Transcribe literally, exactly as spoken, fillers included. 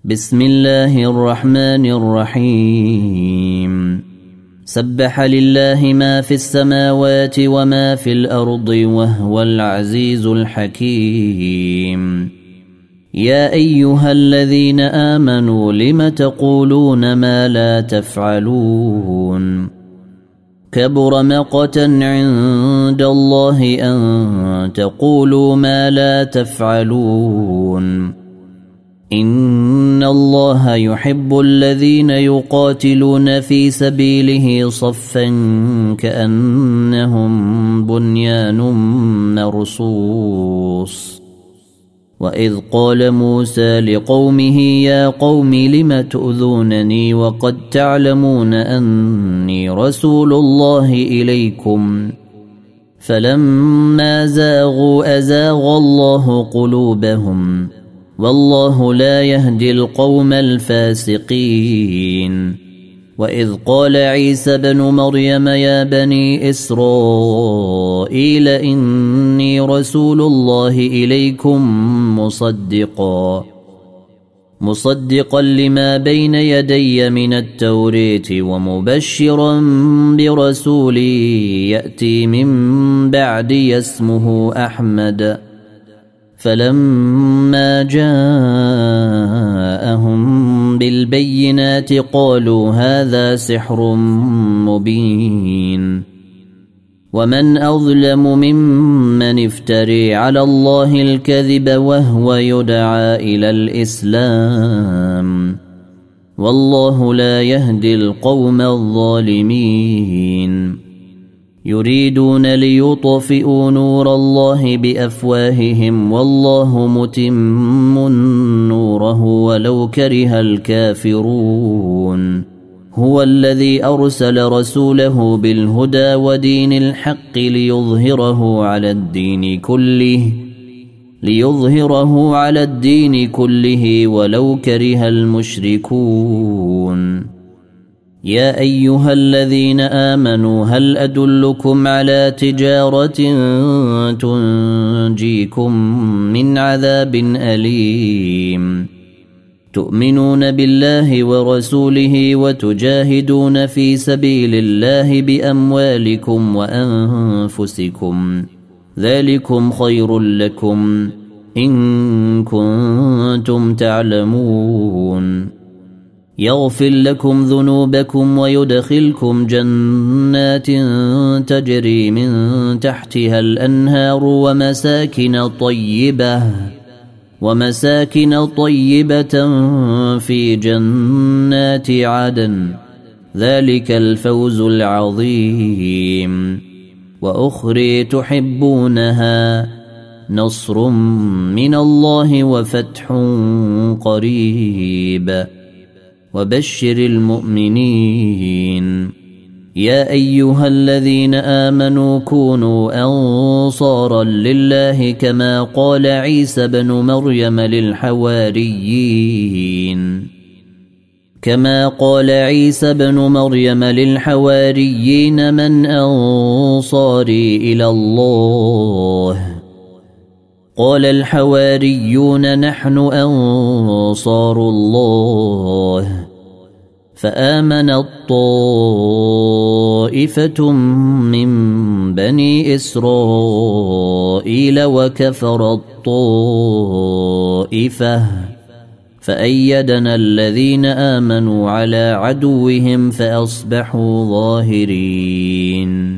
بسم الله الرحمن الرحيم سبح لله ما في السماوات وما في الأرض وهو العزيز الحكيم. يا أيها الذين آمنوا لم تقولون ما لا تفعلون كبر مقتا عند الله أن تقولوا ما لا تفعلون. إن الله يحب الذين يقاتلون في سبيله صفا كأنهم بنيان مرصوص. وإذ قال موسى لقومه يا قوم لم تؤذونني وقد تعلمون أني رسول الله إليكم فلما زاغوا أزاغ الله قلوبهم والله لا يهدي القوم الفاسقين. وإذ قال عيسى بن مريم يا بني إسرائيل إني رسول الله إليكم مصدقا مصدقا لما بين يدي من التوريت ومبشرا برسول يأتي من بعدي اسمه أحمد. فلما جاءهم بالبينات قالوا هذا سحر مبين. ومن أظلم ممن افتري على الله الكذب وهو يدعى إلى الإسلام والله لا يهدي القوم الظالمين. يريدون ليطفئوا نور الله بأفواههم والله متم نوره ولو كره الكافرون. هو الذي أرسل رسوله بالهدى ودين الحق ليظهره على الدين كله ليظهره على الدين كله ولو كره المشركون. يا أيها الذين آمنوا هل أدلكم على تجارة تنجيكم من عذاب أليم تؤمنون بالله ورسوله وتجاهدون في سبيل الله بأموالكم وأنفسكم ذلكم خير لكم إن كنتم تعلمون. يغفر لكم ذنوبكم ويدخلكم جنات تجري من تحتها الأنهار ومساكن طيبة ومساكن طيبة في جنات عدن ذلك الفوز العظيم. وأخرى تحبونها نصر من الله وفتح قريب وبشر المؤمنين. يا أيها الذين آمنوا كونوا أنصارا لله كما قال عيسى بن مريم للحواريين كما قال عيسى بن مريم للحواريين من أنصاري إلى الله قال الحواريون نحن أنصار الله. فآمنت طائفة من بني إسرائيل وكفرت طائفة فأيدنا الذين آمنوا على عدوهم فأصبحوا ظاهرين.